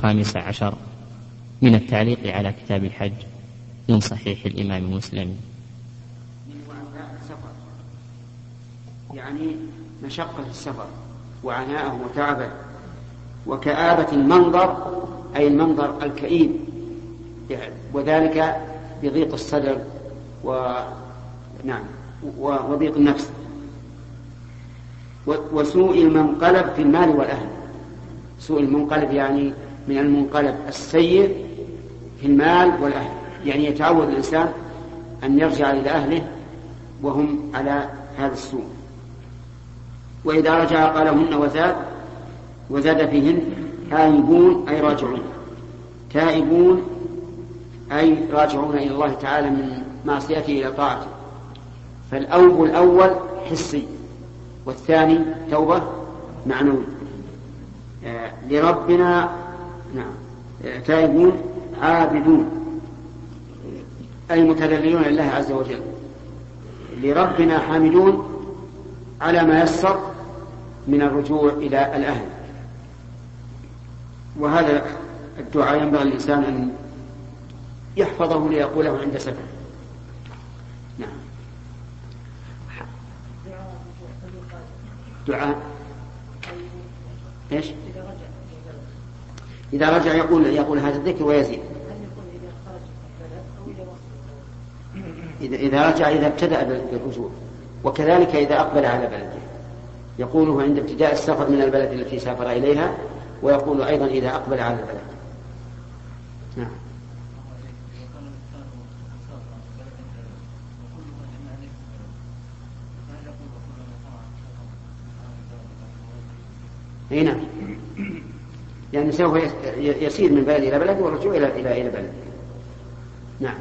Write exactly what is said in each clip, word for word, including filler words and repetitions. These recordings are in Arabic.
الخامس عشر من التعليق على كتاب الحج من صحيح الإمام مسلم. من وعناء السفر يعني مشقة السفر وعناءه وتعبه وكآبة المنظر أي المنظر الكئيب، وذلك بضيق الصدر و نعم وضيق النفس وسوء المنقلب في المال والأهل. سوء المنقلب يعني من المنقلب السيء في المال والأهل، يعني يتعود الإنسان أن يرجع إلى أهله وهم على هذا السوء. وإذا رجع قالهن وزاد وزاد فيهن تائبون أي راجعون. تائبون أي راجعون إلى الله تعالى من معصيته إلى طاعته. فالأوب الأول حسي والثاني توبة معنوي. آه لربنا نعم آه تائبون عابدون أي متذللون لله عز وجل. لربنا حامدون على ما يسر من الرجوع إلى الأهل. وهذا الدعاء ينبغي الإنسان أن يحفظه ليقوله عند سفر. نعم. دعاء إيش؟ إذا رجع يقول يقول هذا الذكر ويزيد. إذا إذا رجع إذا ابتدأ بالرجوع، وكذلك إذا أقبل على بلده يقوله عند ابتداء السفر من البلد التي سافر إليها، ويقول أيضا إذا أقبل على البلد. نعم. هنا يعني سوف يسير من بلد إلى بلد والرجوع إلى إلى إلى بلد. نعم.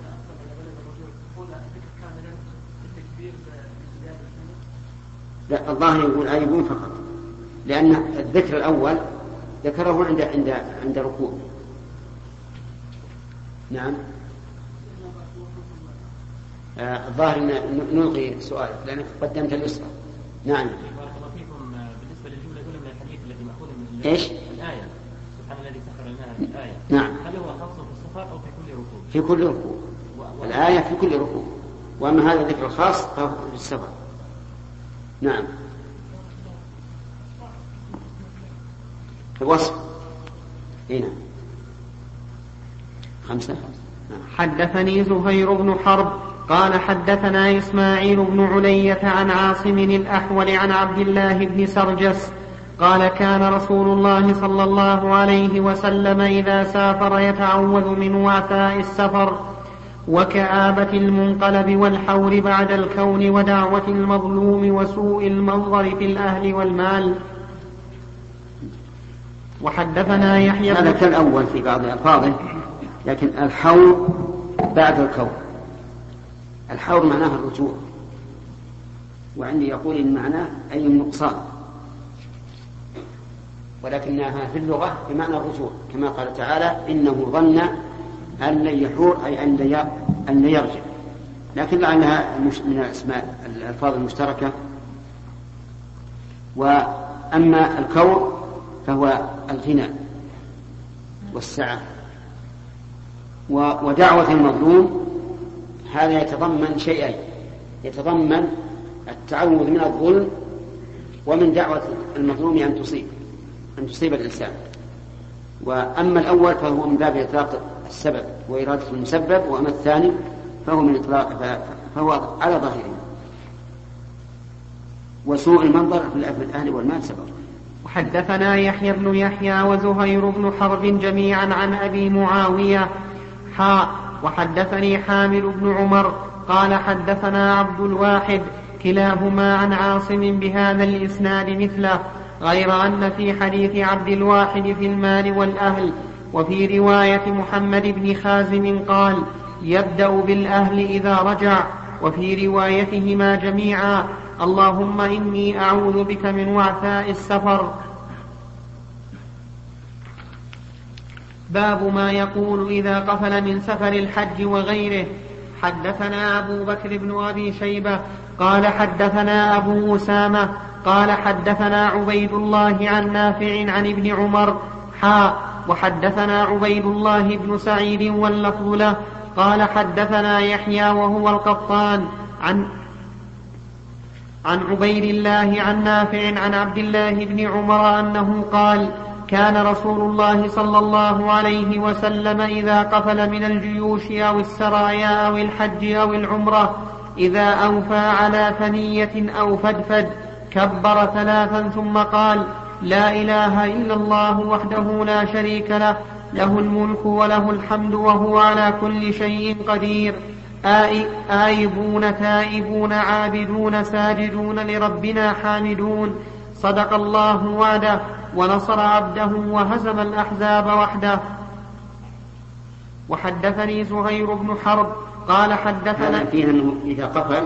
لا، الظاهر يقول آيبون فقط، لأن الذكر الأول ذكره عند عند عند ركوع. نعم. آه الظاهر نلغي سؤال لأنك قدمت اليسرى. نعم. بالنسبة للجملة الأولى من الحديث الذي مأخوذ من إيش؟ الآية سبحان الذي سخر لنا في الآية. نعم. هل هو خاص في السفر أو في كل ركوع؟ في كل ركوع. و... الآية في كل ركوع، وأما هذا الذكر الخاص فهو في السفر. نعم. الوصف هنا خمسة. نعم. حدثني زهير بن حرب قال حدثنا إسماعيل بن علية عن عاصم الأحول عن عبد الله بن سرجس قال كان رسول الله صلى الله عليه وسلم إذا سافر يتعوذ من وعثاء السفر وكآبة المنقلب والحور بعد الكون ودعوة المظلوم وسوء المنظر في الأهل والمال. وحدثنا يحيى هذا كالأول في بعض ألفاظه، لكن الحور بعد الكون. الحور معناه الرجوع، وعندي يقول إن معناه أي النقصان، ولكنها في اللغة بمعنى الرجوع، كما قال تعالى إنه ظن أن لن يحور أي أن لا يرجع، لكن لعلها من الأسماء الألفاظ المشتركة. وأما الكون فهو الغنى والسعة. ودعوة المظلوم هذا يتضمن شيئين، يتضمن التعوذ من الظلم ومن دعوة المظلوم أن تصيب أن تصيب الإنسان. وأما الأول فهو من باب إطلاق السبب وإرادة المسبب، وأما الثاني فهو من إطلاق فهو على ظاهره. وسوء المنظر في الأهل والمال سبب. وحدثنا يحيى بن يحيى وزهير بن حرب جميعا عن أبي معاوية حاء وحدثني حامل بن عمر قال حدثنا عبد الواحد كلاهما عن عاصم بهذا الإسناد مثله، غير أن في حديث عبد الواحد في المال والأهل، وفي رواية محمد بن خازم قال يبدأ بالأهل إذا رجع، وفي روايتهما جميعا اللهم إني أعوذ بك من وعثاء السفر. باب ما يقول إذا قفل من سفر الحج وغيره. حدثنا أبو بكر بن أبي شيبة قال حدثنا أبو أسامة قال حدثنا عبيد الله عن نافع عن ابن عمر حا وحدثنا عبيد الله بن سعيد واللفظ له قال حدثنا يحيى وهو القطان عن عن عبيد الله عن نافع عن عبد الله بن عمر أنه قال كان رسول الله صلى الله عليه وسلم إذا قفل من الجيوش أو السرايا أو الحج أو العمرة إذا أوفى على ثنية أو فدفد كبر ثلاثا ثم قال لا إله إلا الله وحده لا شريك له له الملك وله الحمد وهو على كل شيء قدير آيبون تائبون عابدون ساجدون لربنا حامدون صدق الله وعده ونصر عبده وهزم الأحزاب وحده. وحدثني زهير بن حرب قال حدثنا فيه أنه إذا قفل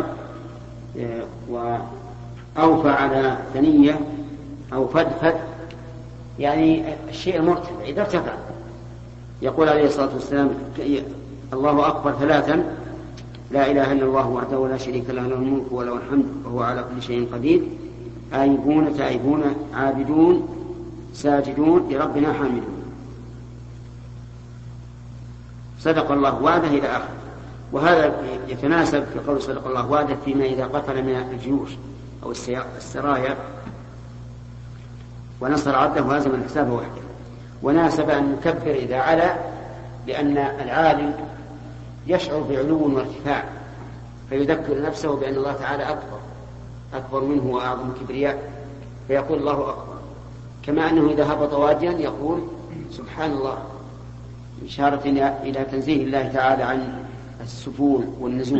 وأوفى على ثنية أو فدفد يعني الشيء المرتفع إذا ارتفع يقول عليه الصلاة والسلام الله أكبر ثلاثا لا إله إلا الله وحده لا شريك له له الملك وله الحمد وهو على كل شيء قدير آيبون تائبون عابدون ساجدون لربنا حامدون صدق الله وعده إلى آخر. وهذا يتناسب في قول صدق الله وعده فيما إذا قفل من الجيوش أو السرايا ونصر عبده وهزم الحساب وحده. وناسب أن نكبر إذا علا لأن العالم يشعر بعلو وارتفاع فيذكر نفسه بأن الله تعالى أكبر أكبر منه وأعظم كبرياء فيقول الله أكبر، كما أنه إذا هبط واديا يقول سبحان الله إشارة إلى تنزيه الله تعالى عن السفول والنزول.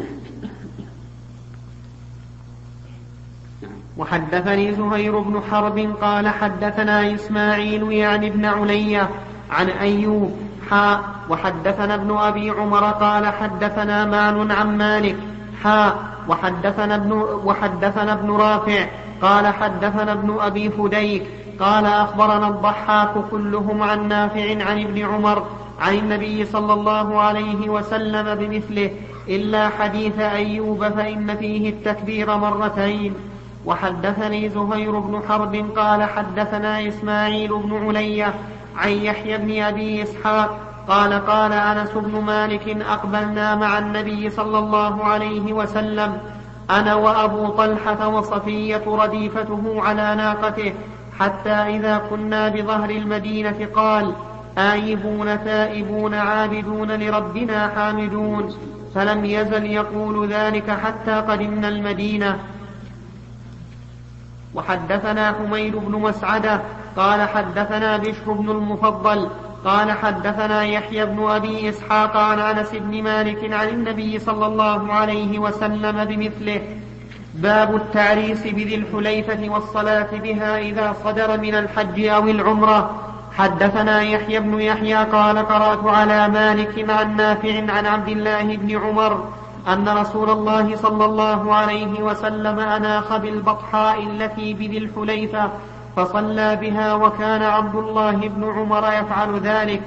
وحدثني زهير بن حرب قال حدثنا إسماعيل يعني ابن علية عن أيوب حاء وحدثنا ابن أبي عمر قال حدثنا مال عن مالك حاء وحدثنا ابن, وحدثنا ابن رافع قال حدثنا ابن أبي فديك قال أخبرنا الضحاك كلهم عن نافع عن ابن عمر عن النبي صلى الله عليه وسلم بمثله إلا حديث أيوب فإن فيه التكبير مرتين. وحدثني زهير بن حرب قال حدثنا إسماعيل بن علية عن يحيى بن أبي إسحاق قال قال أنس بن مالك أقبلنا مع النبي صلى الله عليه وسلم أنا وأبو طلحة وصفية رديفته على ناقته حتى إذا كنا بظهر المدينة قال آيبون تائبون عابدون لربنا حامدون فلم يزل يقول ذلك حتى قدمنا المدينة. وحدثنا حميد بن مسعدة قال حدثنا بشر بن المفضل قال حدثنا يحيى بن أبي إسحاق عن أنس بن مالك عن النبي صلى الله عليه وسلم بمثله. باب التعريس بذي الحليفة والصلاة بها إذا صدر من الحج أو العمرة. حدثنا يحيى بن يحيى قال قرأت على مالك عن نافع عن عبد الله بن عمر أن رسول الله صلى الله عليه وسلم أناخ بالبطحاء التي بذي الحليفة فصلى بها وكان عبد الله بن عمر يفعل ذلك.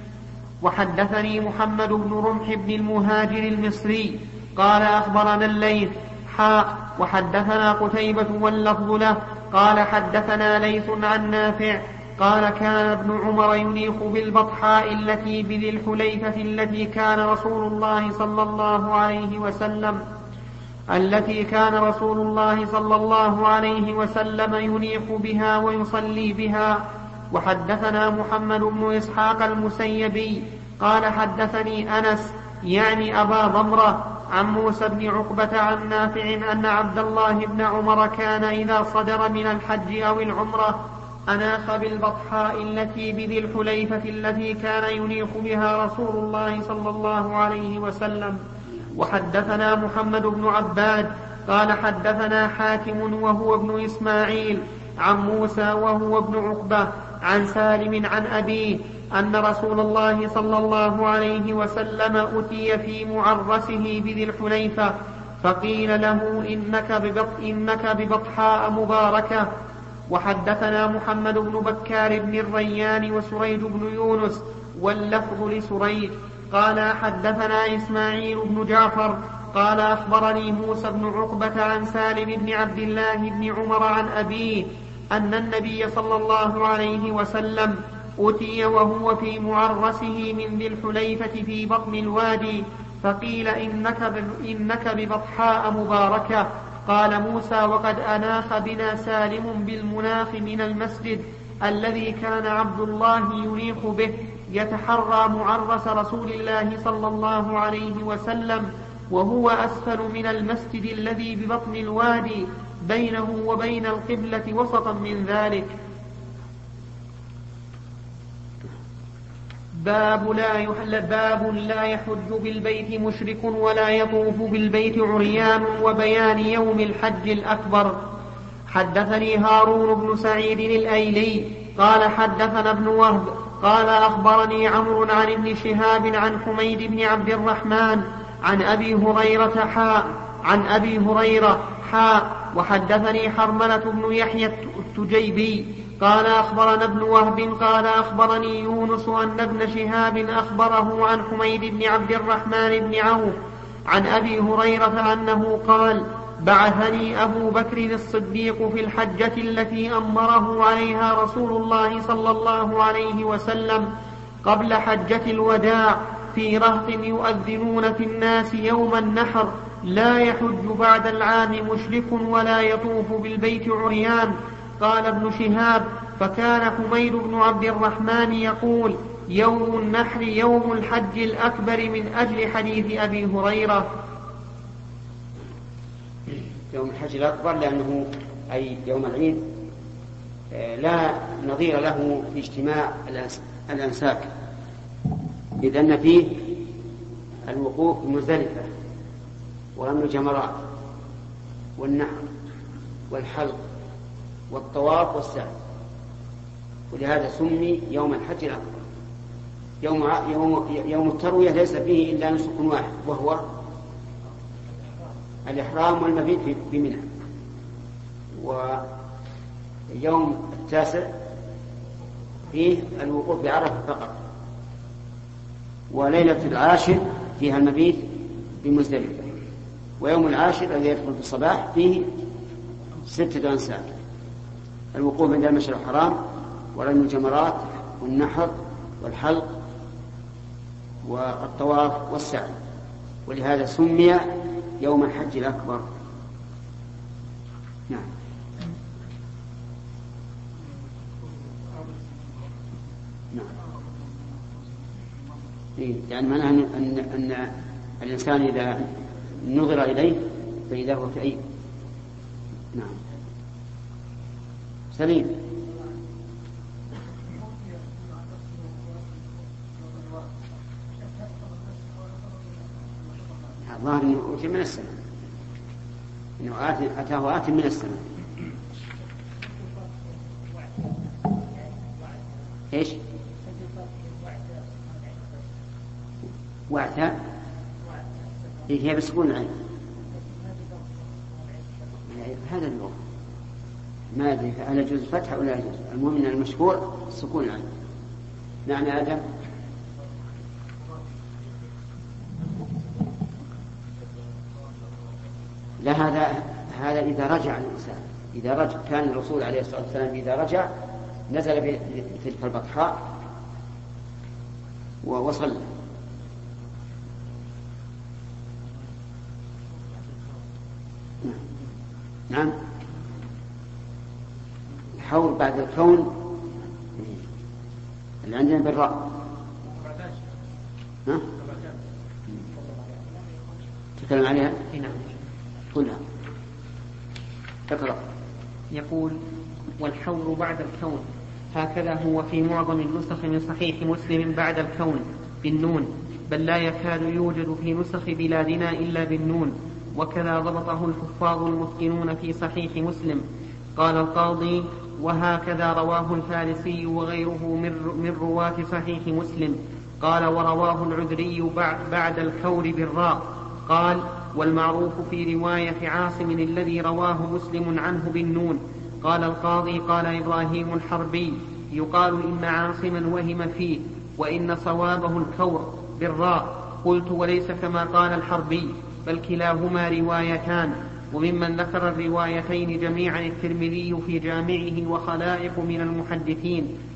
وحدثني محمد بن رمح بن المهاجر المصري قال أخبرنا الليث حاء وحدثنا قتيبة واللفظ له قال حدثنا ليث عن نافع قال كان ابن عمر ينيخ بالبطحاء التي بذي الحليفة التي كان رسول الله صلى الله عليه وسلم التي كان رسول الله صلى الله عليه وسلم ينيخ بها ويصلي بها. وحدثنا محمد بن إسحاق المسيبي قال حدثني أنس يعني أبا ضمرة عن موسى بن عقبة عن نافع أن عبد الله بن عمر كان إذا صدر من الحج أو العمرة أناخ بالبطحاء التي بذي الحليفة التي كان ينيخ بها رسول الله صلى الله عليه وسلم. وحدثنا محمد بن عباد قال حدثنا حاتم وهو ابن إسماعيل عن موسى وهو ابن عقبة عن سالم عن أبيه أن رسول الله صلى الله عليه وسلم أتي في معرسه بذي الحليفة فقيل له إنك, ببط إنك ببطحاء مباركة. وحدثنا محمد بن بكار بن الريان وسريج بن يونس واللفظ لسريج قال حدثنا إسماعيل بن جعفر قال أخبرني موسى بن عقبة عن سالم بن عبد الله بن عمر عن أبيه أن النبي صلى الله عليه وسلم أتي وهو في معرسه من ذي الحليفة في بطن الوادي، فقيل إنك, إنك ببطحاء مباركة. قال موسى: وقد أناخ بنا سالم بالمناخ من المسجد الذي كان عبد الله ينيخ به، يتحرى معرس رسول الله صلى الله عليه وسلم، وهو أسفل من المسجد الذي ببطن الوادي، بينه وبين القبلة وسطا من ذلك. باب لا, يحل باب لا يحج بالبيت مشرك ولا يطوف بالبيت عريان، وبيان يوم الحج الأكبر. حدثني هارون بن سعيد الأيلي قال حدثنا ابن وهب قال أخبرني عمرو عن ابن شهاب عن حميد بن عبد الرحمن عن أبي هريرة حاء عن أبي هريرة حاء وحدثني حرملة بن يحيى التجيبي قال أخبرنا ابن وهب قال أخبرني يونس أن ابن شهاب أخبره عن حميد بن عبد الرحمن بن عوف عن أبي هريرة أنه قال: بعثني أبو بكر الصديق في الحجة التي أمره عليها رسول الله صلى الله عليه وسلم قبل حجة الوداع في رهط يؤذنون في الناس يوم النحر: لا يحج بعد العام مشرك ولا يطوف بالبيت عريان. قال ابن شهاب: فكان حميد بن عبد الرحمن يقول: يوم النحر يوم الحج الأكبر من أجل حديث أبي هريرة. يوم الحج الأكبر لأنه أي يوم العيد لا نظير له في اجتماع الأنساك، إذ أن فيه الوقوف بمزدلفة ورمي الجمرات والنحر والحلق والطواف والسعي، ولهذا سمي يوم الحج الأكبر. يوم, يوم, يوم التروية ليس فيه إلا نسك واحد، وهو الإحرام والمبيت بمنى. ويوم التاسع فيه الوقوف بعرفة فقط، وليلة العاشر فيها المبيت بمزدلفة، ويوم العاشر الذي يدخل في الصباح فيه ستة أنساك: الوقوف عند المشعر الحرام ورمي الجمرات والنحر والحلق والطواف والسعي، ولهذا سمي يوم الحج الأكبر. نعم. نعم. إيه؟ يعني معناه أن, أن, أن الإنسان إذا نظر إليه فإذا هو كئيب. نعم. سليم. الظاهر أنه أوتي من السماء، إنه أتاه آت من السماء. إيش؟ وعثاء. إيه هي بسكون العين. هذا اللغة ما أدري هل يجوز الفتح أو لا يجوز، المهم أن المشهور سكون العين. نعم يا آدم. لا، هذا هذا إذا رجع الإنسان، إذا رجع. كان الرسول عليه الصلاة والسلام إذا رجع نزل في تلك البطحاء وصلى. نعم. الحول بعد الكون اللي عندنا بالراء. ها؟ تكلم عليها؟ نعم. قلها. اقرأ. يقول: والحول بعد الكون، هكذا هو في معظم النسخ من صحيح مسلم بعد الكون بالنون، بل لا يكاد يوجد في نسخ بلادنا إلا بالنون، وكذا ضبطه الحفاظ المتقنون في صحيح مسلم. قال القاضي: وهكذا رواه الفارسي وغيره من رواة صحيح مسلم. قال: ورواه العذري بعد الكور بالراء. قال: والمعروف في رواية عاصم الذي رواه مسلم عنه بالنون. قال القاضي: قال إبراهيم الحربي: يقال إن عاصما وهم فيه، وإن صوابه الكور بالراء. قلت: وليس كما قال الحربي، بل كلاهما روايتان. وممن ذكر الروايتين جميعا الترمذي في جامعه وخلائق من المحدثين،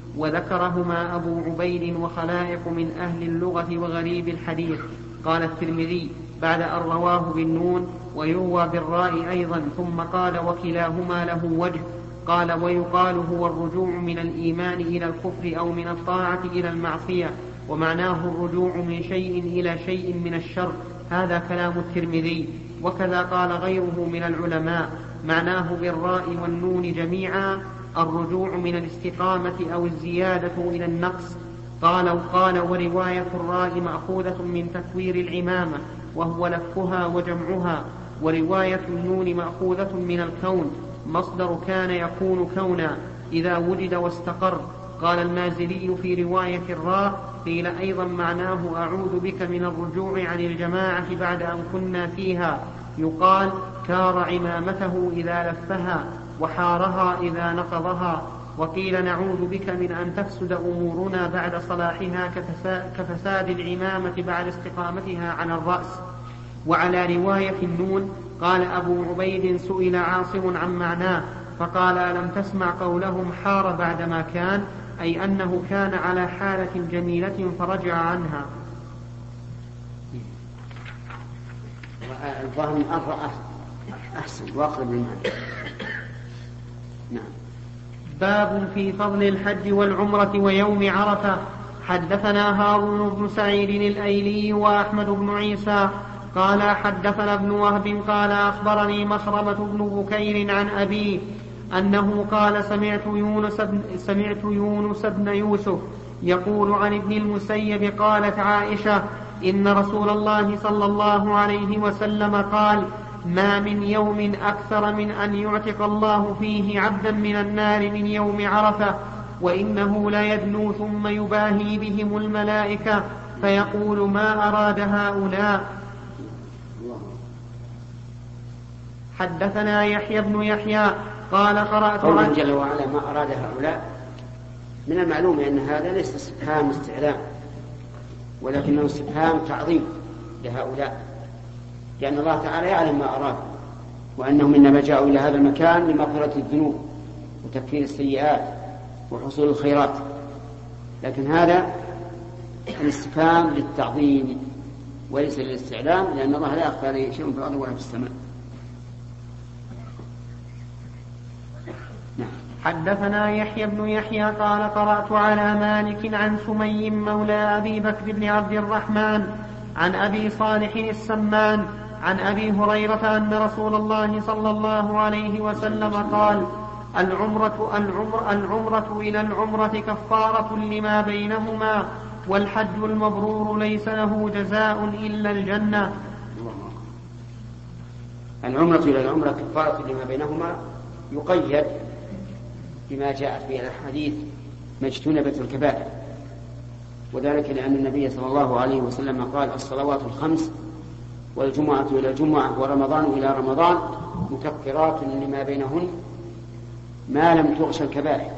وذكرهما أبو عبيد وخلائق من أهل اللغة وغريب الحديث. قال الترمذي بعد أن رواه بالنون ويروى بالراء أيضا، ثم قال وكلاهما له وجه. قال ويقال هو الرجوع من الإيمان إلى الكفر أو من الطاعة إلى المعصية، ومعناه الرجوع من شيء إلى شيء من الشر. هذا كلام الترمذي. وكذا قال غيره من العلماء، معناه بالراء والنون جميعا الرجوع من الاستقامة أو الزيادة إلى النقص. قال وقال ورواية الراء مأخوذة من تكوير العمامة وهو لفها وجمعها، ورواية النون مأخوذة من الكون، مصدر كان يكون كونا إذا وجد واستقر. قال المازري في رواية الراء قيل أيضا معناه أعوذ بك من الرجوع عن الجماعة بعد أن كنا فيها، يقال كار عمامته إذا لفها وحارها إذا نقضها. وقيل نعوذ بك من أن تفسد أمورنا بعد صلاحها كفساد العمامة بعد استقامتها عن الرأس. وعلى رواية النون قال أبو عبيد سئل عاصم عن معناه فقال ألم تسمع قولهم حار بعدما كان، أي أنه كان على حالة جميلة فرجع عنها. الظاهر من أفرأ أحسن وأقرب للمعنى. نعم. باب في فضل الحج والعمرة ويوم عرفة. حدثنا هارون بن سعيد الأيلي وأحمد بن عيسى قال حدثنا ابن وهب قال أخبرني مخرمة بن بكير عن أبيه أنه قال سمعت يونس بن, سمعت يونس بن يوسف يقول عن ابن المسيب قالت عائشة إن رسول الله صلى الله عليه وسلم قال ما من يوم أكثر من أن يعتق الله فيه عبدا من النار من يوم عرفة، وإنه لا يدنو ثم يباهي بهم الملائكة فيقول ما أراد هؤلاء. حدثنا يحيى بن يحيى قال قرأت قوله جل وعلا ما أراد هؤلاء، من المعلوم أن هذا ليس استفهام استعلام، ولكنه استفهام تعظيم لهؤلاء، لأن الله تعالى يعلم ما أراد، وأنهم إنما جاءوا إلى هذا المكان لمغفرة الذنوب وتكفير السيئات وحصول الخيرات، لكن هذا الاستفهام للتعظيم وليس للاستعلام، لأن الله لا يخفى عليه شيء في الأرض ولا في السماء. حدثنا يحيى بن يحيى قال قرأت على مالك عن سمي مولى أبي بكر بن عبد الرحمن عن أبي صالح السمان عن أبي هريرة أن رسول الله صلى الله عليه وسلم قال العمرة, العمر العمرة إلى العمرة كفارة لما بينهما، والحج المبرور ليس له جزاء إلا الجنة. العمرة إلى العمرة كفارة لما بينهما يقيد بما جاءت به الحديث ما اجتنبت الكبائر، وذلك لأن النبي صلى الله عليه وسلم قال الصلوات الخمس والجمعة إلى الجمعة ورمضان إلى رمضان مكفرات لما بينهن ما لم تغش الكبائر.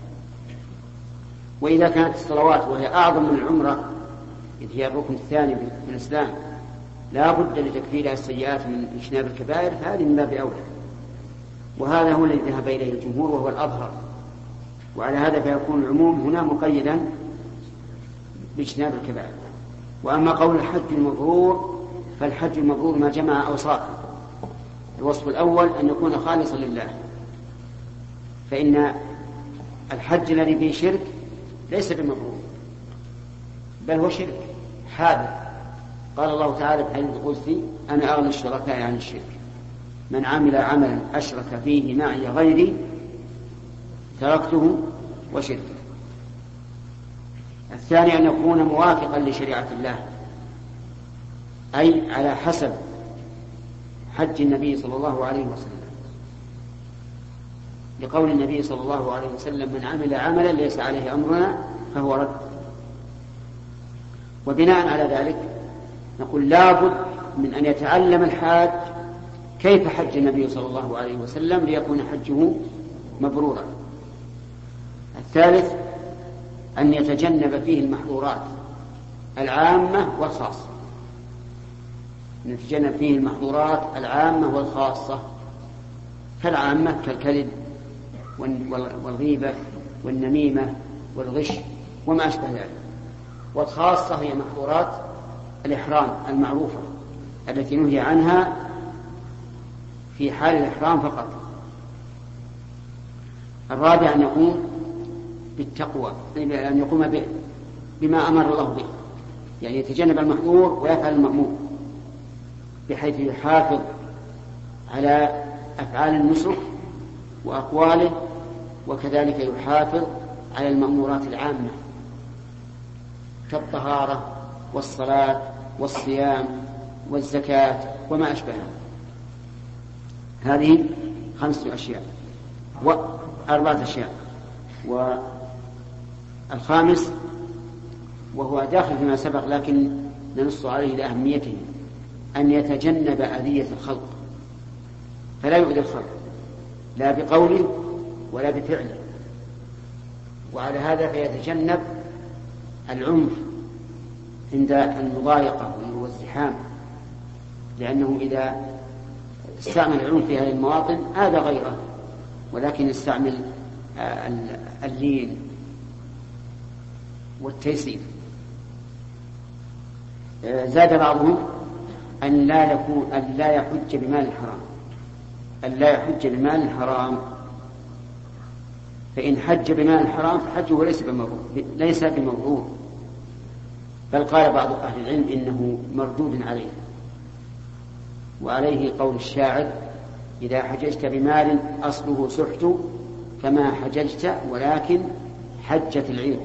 وإذا كانت الصلوات وهي أعظم من العمرة إذ هي الركن الثاني من الإسلام لا بد لتكفيرها السيئات من اجتناب الكبائر، فهذه من باب أولى، وهذا هو الذي ذهب إليه الجمهور وهو الأظهر. وعلى هذا فيكون العموم هنا مقيدا باجتناب الكبائر. وأما قول الحج المبرور فالحج المبرور ما جمع أوصافا. الوصف الأول أن يكون خالصا لله، فإن الحج الذي فيه شرك ليس بمبرور بل هو شرك حادث. قال الله تعالى في الحديث القدسي أنا أغنى الشركاء عن الشرك، من عمل عملا أشرك فيه معي غيري تركته وشركه. الثاني أن يكون موافقا لشريعة الله، أي على حسب حج النبي صلى الله عليه وسلم، لقول النبي صلى الله عليه وسلم من عمل عملا ليس عليه أمرنا فهو رد. وبناء على ذلك نقول لابد من أن يتعلم الحاج كيف حج النبي صلى الله عليه وسلم ليكون حجه مبرورا. الثالث أن يتجنب فيه المحظورات العامة والخاصة، نتجنب فيه المحظورات العامة والخاصة، فالعامة كالكذب والغيبة والنميمة والغش وما أشبه ذلك. والخاصة هي محظورات الإحرام المعروفة التي نهي عنها في حال الإحرام فقط. الرابع أن يقوم بالتقوى، أن يقوم بما أمر الله به، يعني يتجنب المحظور ويفعل المأمور، بحيث يحافظ على أفعال النسك وأقواله، وكذلك يحافظ على المأمورات العامة كالطهارة والصلاة والصيام والزكاة وما أشبهها. هذه خمسة أشياء وأربعة أشياء. والخامس وهو داخل فيما سبق لكن ننص عليه لأهميته، أن يتجنب أذية الخلق، فلا يؤذي الخلق لا بقوله ولا بفعله. وعلى هذا فيتجنب العنف عند المضايقة والازدحام، لأنه إذا استعمل العنف في هذه المواطن آذى غيره، ولكن استعمل اللين والتيسير. زاد بعضهم أن لا يكون أن لا يحج بمال حرام، أن لا يحج بمال حرام، فإن حج بمال حرام فحجه ليس بمبرور ليس بمبرور، بل قال بعض أهل العلم إنه مردود عليه. وعليه قول الشاعر: إذا حججت بمال أصله سحت كما حججت ولكن حجت العير.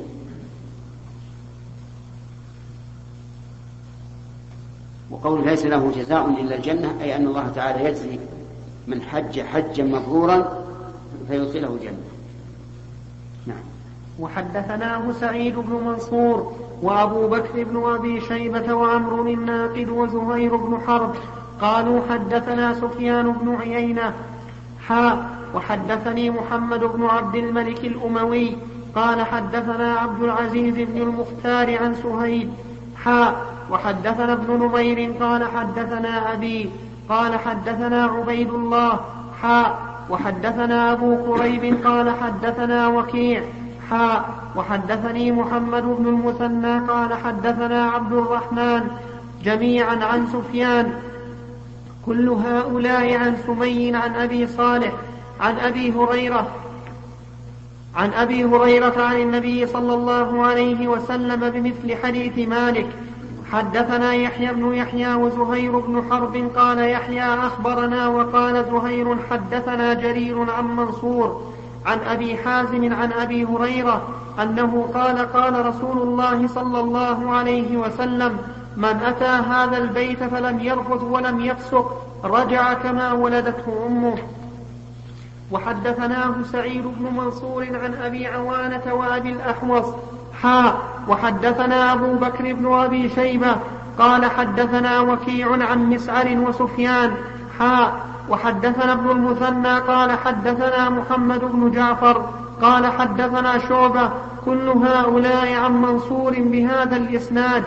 وقول ليس له جزاء إلا الجنة، أي أن الله تعالى يجزي من حج حجا مبرورا فيدخله الجنة. نعم. وحدثناه سعيد بن منصور وأبو بكر بن أبي شيبة وعمرو الناقد وزهير بن حرب قالوا حدثنا سفيان بن عيينة حاء وحدثني محمد بن عبد الملك الأموي قال حدثنا عبد العزيز بن المختار عن سهيل حاء وحدثنا ابن نمير قال حدثنا أبي قال حدثنا عبيد الله حاء وحدثنا أبو قريب قال حدثنا وكيع حاء وحدثني محمد بن المثنى قال حدثنا عبد الرحمن جميعا عن سفيان كل هؤلاء عن سمي عن أبي صالح عن أبي هريرة عن أبي هريرة عن النبي صلى الله عليه وسلم بمثل حديث مالك. حدثنا يحيى بن يحيى وزهير بن حرب قال يحيى أخبرنا وقال زهير حدثنا جرير عن منصور عن أبي حازم عن أبي هريرة أنه قال قال رسول الله صلى الله عليه وسلم من أتى هذا البيت فلم يرفث ولم يفسق رجع كما ولدته أمه. وحدثناه سعيد بن منصور عن أبي عوانة وأبي الأحوص حاء وحدثنا أبو بكر بن أبي شيبة قال حدثنا وكيع عن مسعر وسفيان حاء وحدثنا ابن المثنى قال حدثنا محمد بن جعفر قال حدثنا شعبة كل هؤلاء عن منصور بهذا الإسناد.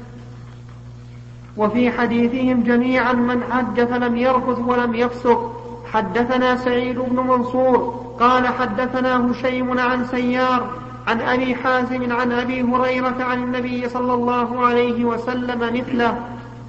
وفي حديثهم جميعا من حج فلم يرفث ولم يفسق. حدثنا سعيد بن منصور قال حدثنا هشيم عن سيار عن أبي حازم عن أبي هريرة عن النبي صلى الله عليه وسلم مثله.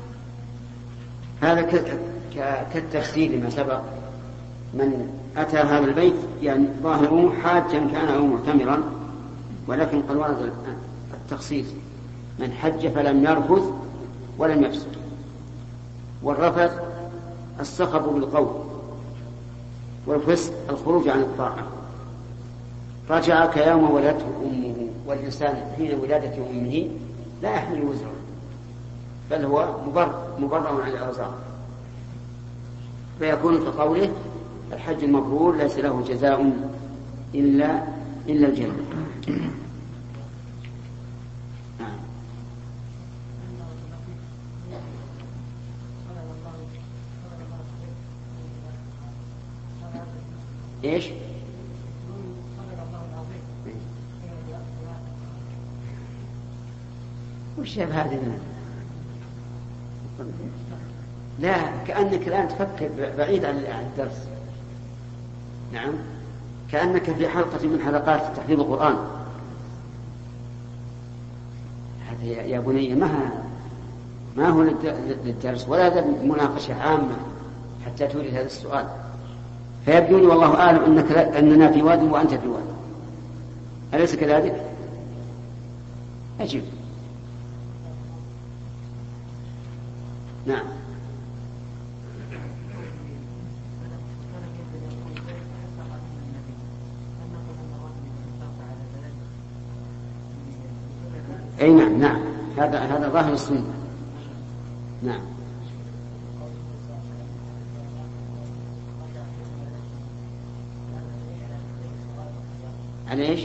هذا كالتفسير لما سبق. من أتى هذا البيت يعني ظاهره حاجا كان أو معتمرا، ولكن قد ورد التخصيص من حج فلم يرفث ولم يفسق. والرفث السخط بالقول، والفسق الخروج عن الطاعة. رجع كيوم ولدته أمه، والإنسان حين ولادة أمه لا يحمل وزرا بل هو مبرر عن الأوزار، فيكون كقوله الحج المبرور ليس له جزاء إلا إلا الجنة. إيش؟ وش هذه؟ لا، كأنك الآن تفكر بعيد عن الدرس. نعم، كأنك في حلقة من حلقات تحفيظ القرآن يا بني ما ما هو للدرس ولا مناقشة عامة حتى تورد هذا السؤال. فيبدو لي والله أعلم أنك أننا في واد وأنت في واد، أليس كذلك؟ أجب. نعم. أي نعم نعم هذا هذا ظاهر السنة. نعم. على ايش؟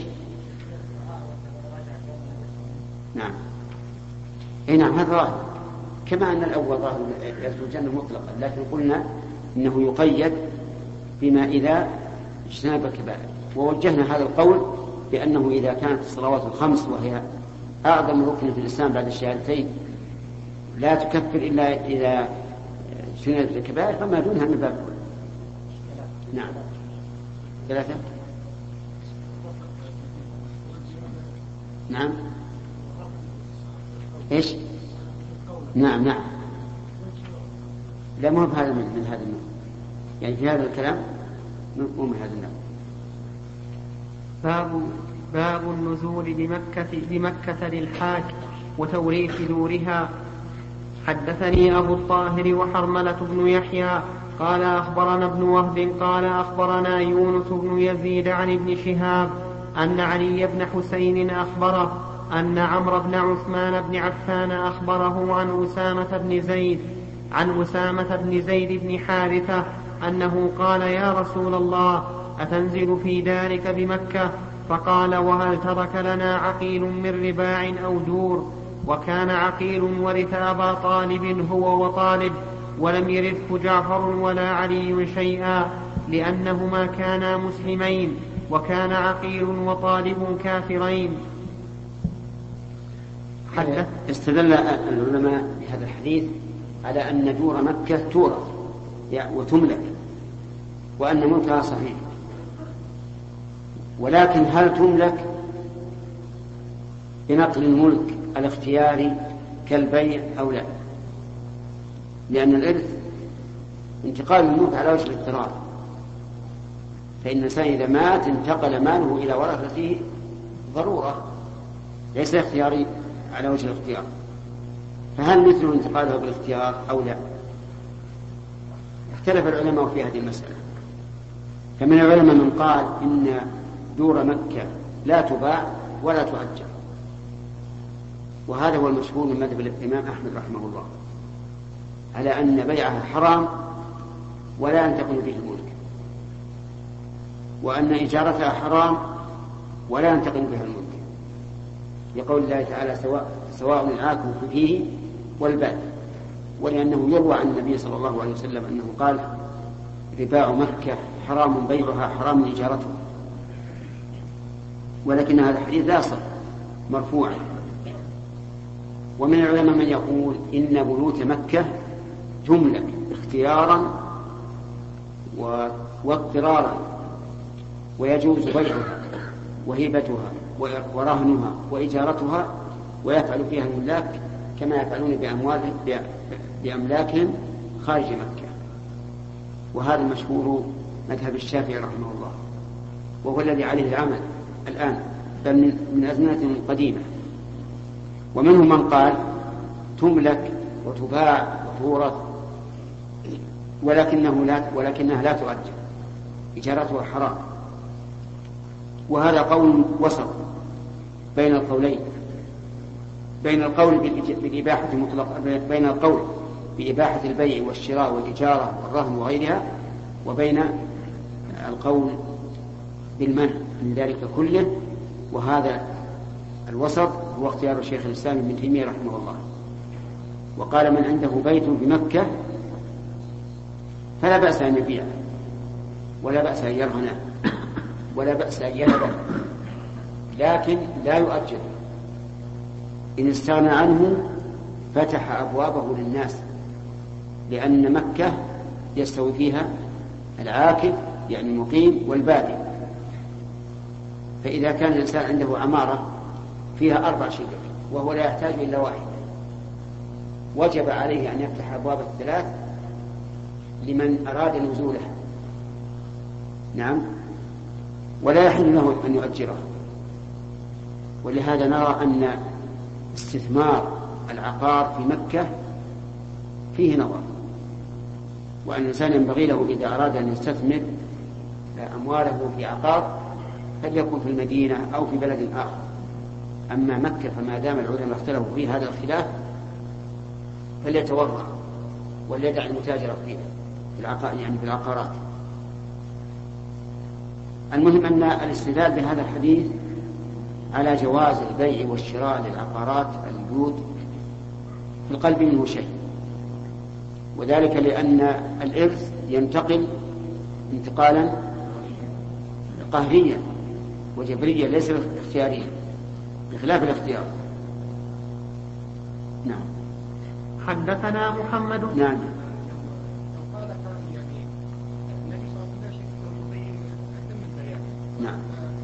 نعم. اي نعم هذا ظاهر، كما ان الاول ظاهر يدخل الجنة مطلقا، لكن قلنا انه يقيد بما اذا اجتنب الكبائر، ووجهنا هذا القول بانه اذا كانت الصلوات الخمس وهي اعظم ركن في الاسلام بعد الشهادتين لا تكفر الا اذا اجتنبت الكبائر، فما دونها من باب الأولى. نعم. ثلاثة. نعم. ايش؟ نعم نعم. لا مو بهذا من, من هذا النوع، يعني في هذا الكلام مو من هذا النوع. باب باب النزول بمكة بمكة للحاج وتوريث دورها. حدثني أبو الطاهر وحرملة بن يحيى قال أخبرنا ابن وهب قال أخبرنا يونس بن يزيد عن ابن شهاب أن علي بن حسين أخبره أن عمرو بن عثمان بن عفان أخبره عن أسامة بن زيد عن أسامة بن زيد بن حارثة أنه قال يا رسول الله أتنزل في دارك بمكة؟ فقال وهل ترك لنا عقيل من رباع أو دور؟ وكان عقيل ورث أبا طالب هو وطالب، ولم يرثه جعفر ولا علي شيئا لأنهما كانا مسلمين، وكان عقيل وطالب كافرين. حدث استدل العلماء بهذا الحديث على أن دور مكة تورث وتملك، وأن ملكها صحيح، ولكن هل تملك بنقل الملك الاختياري كالبيع أو لا؟ لأن الإرث انتقال الملك على وجه الاضطرار، فإن الإنسان إذا مات انتقل ماله إلى ورثته ضرورة، ليس اختياري على وجه الاختيار، فهل مثل انتقاله بالاختيار أو لا؟ اختلف العلماء في هذه المسألة. فمن العلماء من قال إن دور مكة لا تباع ولا تؤجر، وهذا هو المشهور من مذهب الإمام أحمد رحمه الله، على أن بيعها حرام ولا ينتقل به الملك، وأن إجارتها حرام ولا ينتقل بها الملك، لقول الله تعالى سواء, سواء العاكف فيه والباد، ولأنه يروى عن النبي صلى الله عليه وسلم أنه قال رباع مكة حرام بيعها حرام إجارتها، ولكن هذا الحديث لا صح مرفوعا. ومن العلماء من يقول إن بيوت مكة تملك اختيارا واضطرارا، ويجوز بيعها وهبتها ورهنها وإجارتها، ويفعل فيها الملاك كما يفعلون بأموالهم بأملاكهم خارج مكة. وهذا المشهور مذهب الشافعي رحمه الله، وهو الذي عليه العمل الآن بل من أزمنة قديمة. ومنهم من قال تملك وتباع وتورث ولكنه لا ولكنها لا تؤجر، إجارتها حرام. وهذا قول وسط بين القولين، بين القول بالإباحة مطلقة، بين القول بإباحة البيع والشراء والإجارة والرهن وغيرها، وبين القول بالمنع من ذلك كله. وهذا الوسط هو اختيار الشيخ الإسلام ابن تيمية رحمه الله، وقال من عنده بيت بمكة فلا بأس أن يبيع ولا بأس أن يرهن ولا بأس أن يهب، لكن لا يؤجر. إن استغنى عنه فتح أبوابه للناس، لأن مكة يستوي فيها العاكف يعني المقيم والبادي. فإذا كان الإنسان عنده عمارة فيها أربع شقق وهو لا يحتاج إلا واحد، وجب عليه أن يفتح أبواب الثلاث لمن أراد نزولها. نعم، ولا يحل له أن يؤجره. ولهذا نرى أن استثمار العقار في مكة فيه نظر، وأن الإنسان ينبغي له إذا أراد أن يستثمر أمواله في عقار فليكن في المدينة أو في بلد آخر. أما مكة فما دام العلماء اختلفوا في هذا الخلاف فليتورع وليدع المتاجر فيه في العقار، يعني في العقارات. المهم أن الاستدلال بهذا الحديث على جواز البيع والشراء للعقارات البيوت في القلب منه شيء، وذلك لأن الإرث ينتقل انتقالا قهريا وجبريا ليس اختياريا بخلاف الاختيار. نعم. حدثنا محمد. نعم. نعم.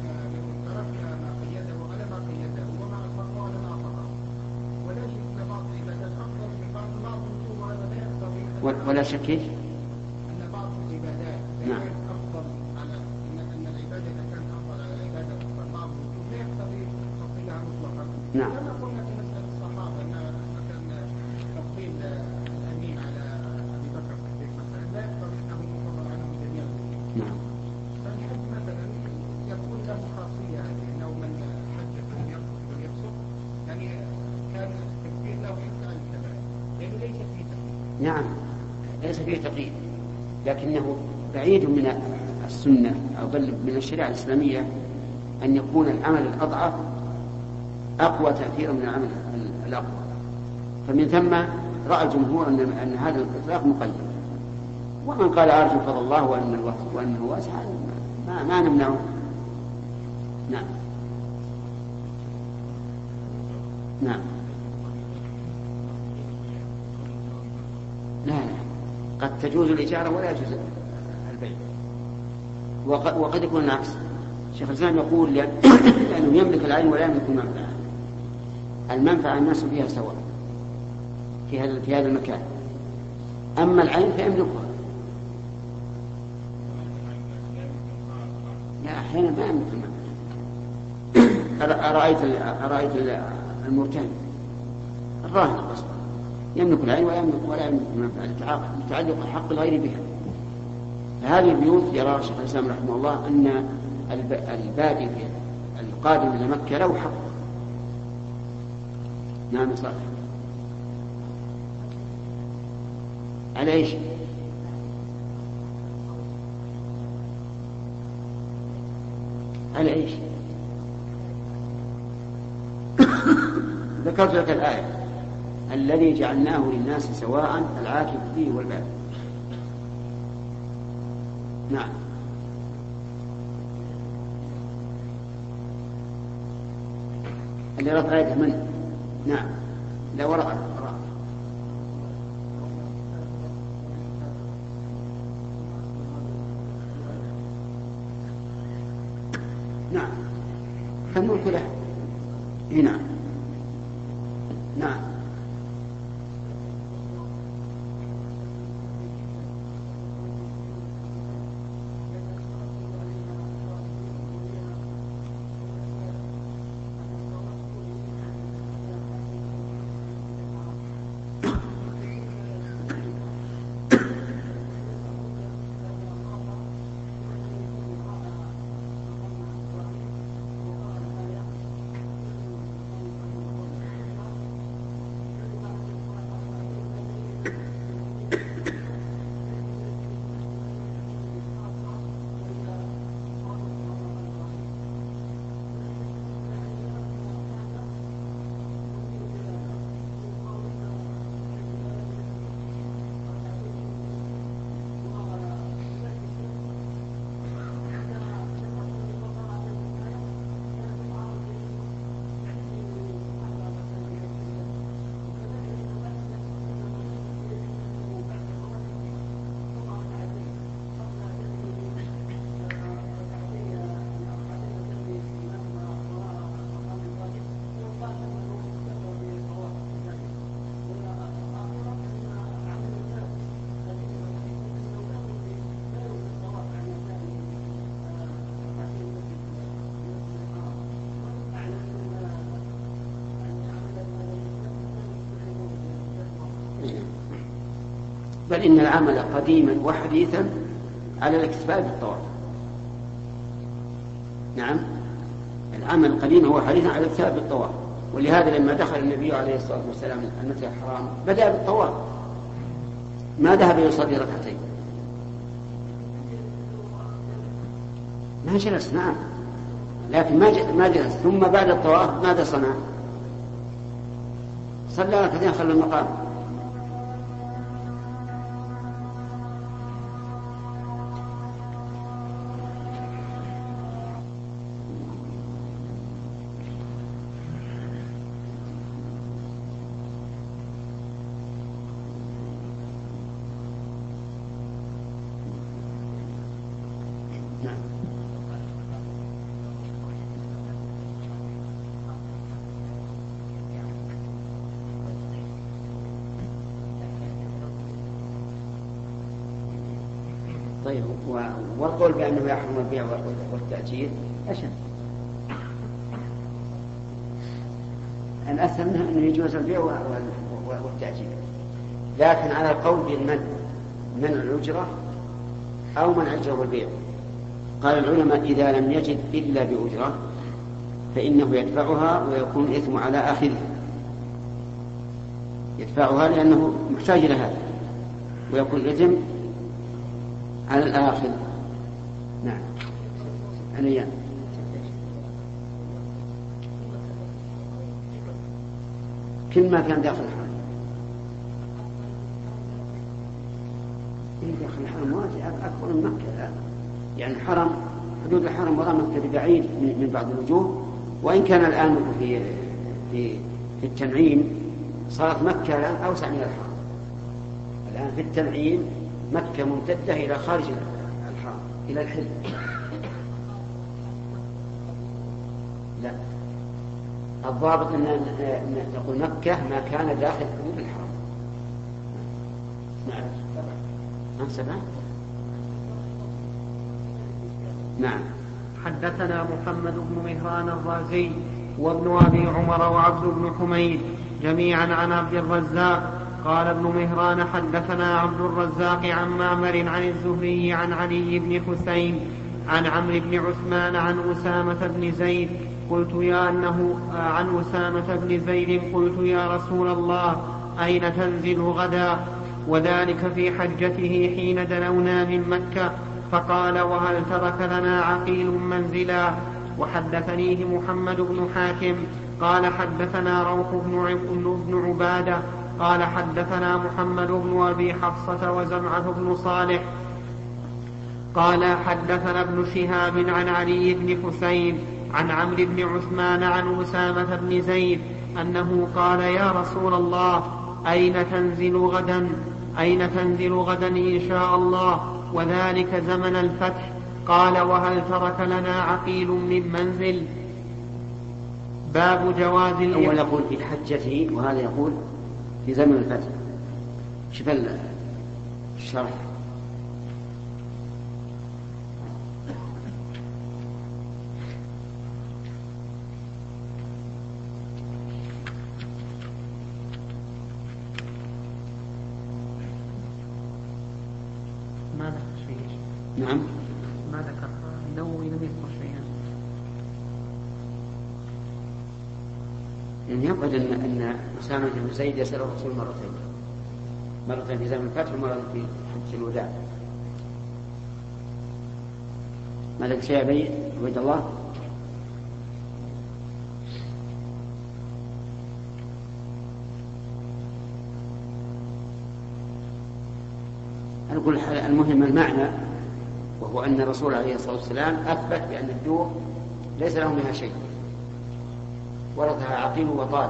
ولا شك أن بعض العبادات نعم. أفضل على أن العبادة كانت أفضل على العبادة بعض لا يقتضي تفضيلها مطلقا. نعم. كما قلنا في مسألة الصحابة أن مثلا تفضيل الأمين على أبي بكر الصديق مثلا لا يقتضي أنه مفضل عنهم جميعا. نعم. فالحج مثلا يكون له خاصية أنه من حج فليقصر يعني كان التكبير له حتى عن الكبائر لأنه ليس فيه تكبير. نعم ليس فيه تقييد، لكنه بعيد من السنة أو بل من الشريعة الإسلامية أن يكون العمل الأضعف أقوى تأثيرا من العمل الأقوى. فمن ثم رأى الجمهور أن أن هذا الإطلاق مقيد، ومن قال أرجو فضل الله وأن الوقت وأنه واسع ما ما نمنعه. نعم. نعم. لا لا قد تجوز الإجارة ولا يجوز البيع، وقد, وقد يكون العكس. شيخ الإسلام يقول لأنه يملك العين ولا يملك المنفعة. المنفعة الناس فيها سواء في هذا في هذا المكان، أما العين فيملكها. لا أحيانا ما يملك المنفعة. أرأيت أرأيت المرتهن الراهن القصر يملك العين ولا يملك ولا يملك المنفعة لتعلق الحق الغير بها. فهذه البيوت يرى شيخ الإسلام رحمه الله أن البادي القادم إلى مكة له حق. نعم صالح. على ايش؟ على ايش؟ ذكرت لك الآية الذي جعلناه للناس سواء العاكف فيه والباد. نعم. اللي رفع يده من؟ نعم. لا وراء وراء. نعم. فالملك له. نعم. نعم. بل إن العمل قديما وحديثا على الاكتفاء بالطواف. نعم، العمل القديم هو حديثا على الاكتفاء بالطواف. ولهذا لما دخل النبي عليه الصلاة والسلام المسجد الحرام بدأ بالطواف، ما ذهب يصلي ركعتين، ما جلس. نعم، لكن ما جلس. ثم بعد الطواف ماذا صنع؟ صلى ركعتين خلى المقام. طيب، والقول بأنه يحرم البيع والتأجير أشد. الأسهل أنه يجوز البيع والتأجير، لكن على القول بالمنع، منع الأجرة أو منع الأجرة والبيع. قال العلماء إذا لم يجد إلا بأجرة فإنه يدفعها ويكون الإثم على آخره، يدفعها لأنه محتاج إلى هذا، ويكون الإثم على الآخر. نعم، عليا كل ما كان داخل الحرم. إيه داخل الحرم واجب أكبر من مكة الآن، يعني الحرم، حدود الحرم وراء مكة بعيد من بعض الوجوه، وإن كان الآن في في في التنعيم صارت مكة الآن أوسع من الحرم. الآن في التنعيم مكة ممتدة إلى خارج الحرم إلى الحل. لا، الضابط أن نقول مكة ما كان داخل حدود الحرم. نعم، نعم، سبعة. نعم. حدثنا محمد بن مهران الرازي وابن أبي عمر وعبد بن حميد جميعا عن عبد الرزاق قال ابن مهران حدثنا عبد الرزاق عن معمر عن الزهري عن علي بن حسين عن عمرو بن عثمان عن أسامة بن زيد قلت يا أنه عن أسامة بن زيد قلت يا رسول الله أين تنزل غدا؟ وذلك في حجته حين دنونا من مكة، فقال وهل ترك لنا عقيل منزلا؟ وحدثنيه محمد بن حاتم قال حدثنا روح بن عبادة قال حدثنا محمد بن أبي حفصة وزمعة بن صالح قال حدثنا ابن شهاب عن علي بن حسين عن عمرو بن عثمان عن أسامة بن زيد أنه قال يا رسول الله أين تنزل غدا؟ أين تنزل غدا إن شاء الله؟ وذلك زمن الفتح. قال وهل ترك لنا عقيل من منزل؟ باب جواز الإحرام. أول يقول في حجته وهذا يقول في زمن الفتح. شوف الشرح. ما ذكر شيء. نعم، ما ذكر النووي لم يذكر شيئا. يعني يبعد أن أن أسامة بن زيد يسأل الرسول مرتين، مرة في زمن الفتح ومرة في حجة الوداع. ما لك شيء أبي عبد الله؟ نقول المهم المعنى، وهو أن الرسول عليه الصلاة والسلام أثبت بأن الدور ليس له منها شيء، ورثها عقيل وطالب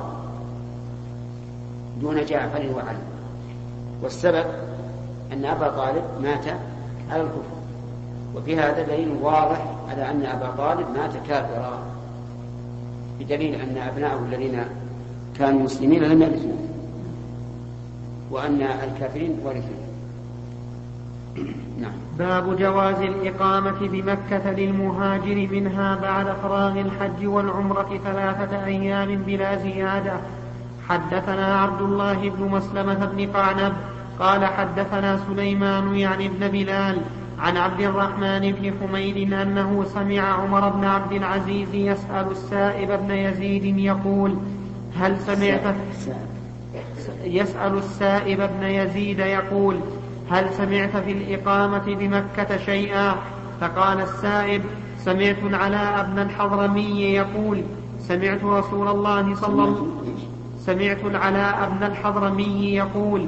دون جعفر وعلي. والسبب أن أبا طالب مات على الكفر، وفي هذا دليل واضح على أن أبا طالب مات كافرا، بدليل أن أبناءه الذين كانوا مسلمين لم يرثوه، وأن الكافرين ورثوه. نعم. باب جواز الإقامة بمكة للمهاجر منها بعد فراغ الحج والعمرة ثلاثة أيام بلا زيادة. حدثنا عبد الله بن مسلمة بن قعنب قال حدثنا سليمان يعني ابن بلال عن عبد الرحمن بن حميد أنه سمع عمر بن عبد العزيز يسأل السائب بن يزيد يقول هل سمعت يسأل السائب بن يزيد يقول هل سمعت في الإقامة بمكة شيئا؟ فقال السائب سمعت العلاء بن الحضرمي يقول سمعت رسول الله صلى الله عليه وسلم سمعت العلاء بن الحضرمي يقول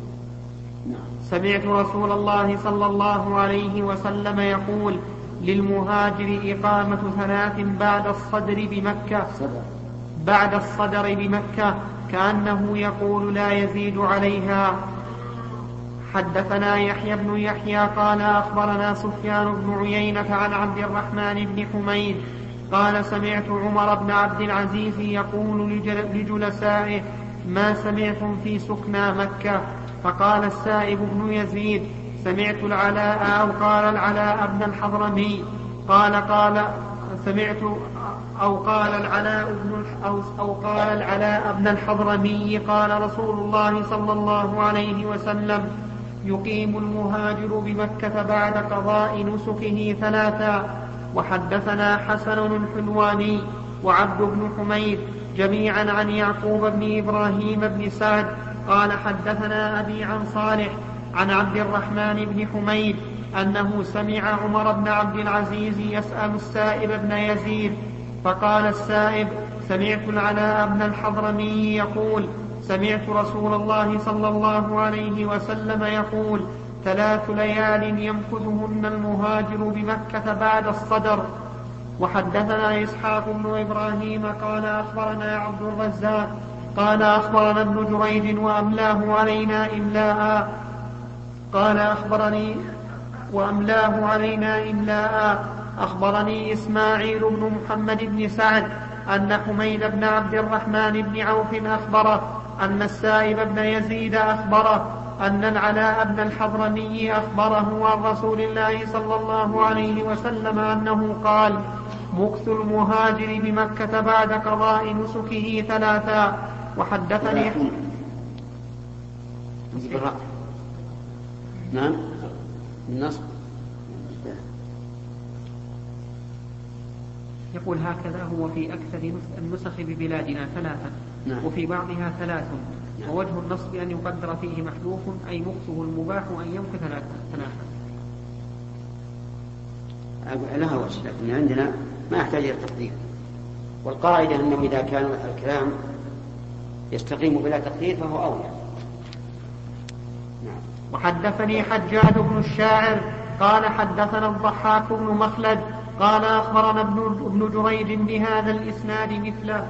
سمعت رسول الله صلى الله عليه وسلم يقول للمهاجر إقامة ثلاث بعد الصدر بمكة بعد الصدر بمكة كأنه يقول لا يزيد عليها. حدثنا يحيى بن يحيى قال أخبرنا سفيان بن عيينة عن عبد الرحمن بن حميد قال سمعت عمر بن عبد العزيز يقول لجلسائه ما سمعتم في سكنى مكة؟ فقال السائب بن يزيد سمعت العلاء أو قال العلاء بن الحضرمي قال قال سمعت أو قال العلاء بن أو, أو قال العلاء بن الحضرمي قال رسول الله صلى الله عليه وسلم يقيم المهاجر بمكة بعد قضاء نسكه ثلاثا. وحدثنا حسن الحلواني وعبد بن حميد جميعا عن يعقوب بن إبراهيم بن سعد قال حدثنا أبي عن صالح عن عبد الرحمن بن حميد أنه سمع عمر بن عبد العزيز يسأل السائب بن يزيد فقال السائب سمعت العلاء بن الحضرمي يقول سمعت رسول الله صلى الله عليه وسلم يقول ثلاث ليال يمكثهن المهاجر بمكة بعد الصدر. وحدثنا إسحاق بن إبراهيم قال أخبرنا عبد الرزاق قال أخبرنا ابن جريج وأملاه علينا إملاء قال أخبرني وأملاه علينا إملاء أخبرني إسماعيل بن محمد بن سعد أن حميد بن عبد الرحمن بن عوف أخبره أن السائب بن يزيد أخبره أن العلاء بن الحضرمي أخبره عن رسول الله صلى الله عليه وسلم أنه قال مكث المهاجر بمكة بعد قضاء نسكه ثلاثا. وحدثني نعم النصب يقول هكذا هو في أكثر النسخ ببلادنا ثلاثا نعم. وفي بعضها ثلاث نعم. ووجه النصب أن يقدر فيه محذوف أي مكثه المباح أن يمكث ثلاثا. لها وجه لكن عندنا ما يحتاج إلى تقدير. والقاعدة أنه إذا كان الكلام يستقيم بلا تقدير فهو أولى. نعم. وحدثني حجاج بن الشاعر قال حدثنا الضحاك بن مخلد قال أخبرنا ابن جريج بهذا الإسناد مثله.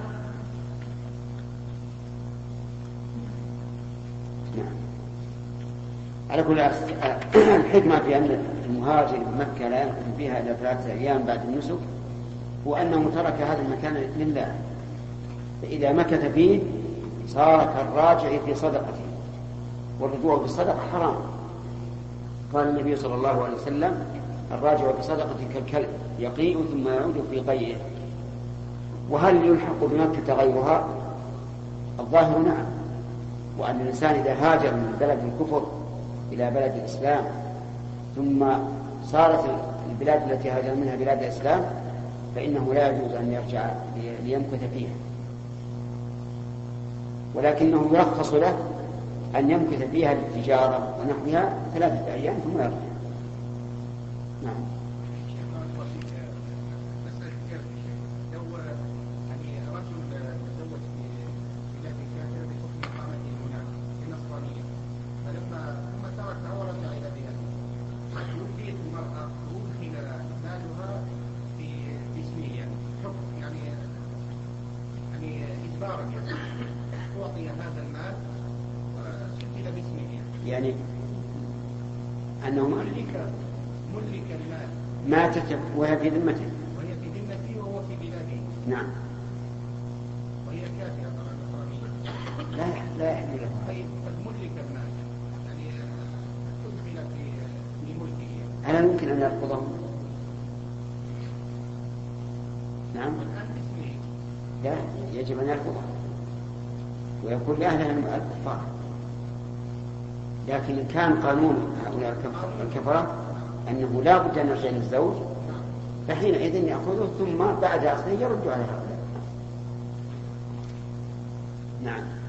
نعم. على كل الحكمة في أن المهاجر بمكة لا يمكن فيها إلا ثلاثة أيام بعد النسك هو أنه ترك هذا المكان لله، فإذا مكث فيه صار كالراجع في صدقته، والرجوع بالصدقة حرام. قال النبي صلى الله عليه وسلم الراجع بصدقة كالكلب يقيء ثم يعود في قيئه. وهل يلحق بمكة غيرها؟ الظاهر نعم، وأن الإنسان إذا هاجر من بلد الكفر إلى بلد الإسلام ثم صارت البلاد التي هاجر منها بلاد الإسلام فإنه لا يجوز أن يرجع ليمكث فيها، ولكنه يرخص له أن يمكث فيها للتجارة ونحوها ثلاثة أيام ثم يرجع. نعم. يعني أنه ملك ملك المال ماتت وهي في ذمته وهي في ذمته وهو في بلاده. نعم. وهي كافرة طبعا لا لا يحمل له. طيب ملك المال يعني تدخل في في ملكه. هل يمكن أن يرفضه؟ نعم. والآن باسمه. لا يجب أن يرفضه ويكون لأهله الكفار. لكن إن كان قانون هؤلاء الكفرة أنه لا بد أن يرجع للزوج فحينئذ يأخذه ثم بعد أخذه يرد على هؤلاء. نعم.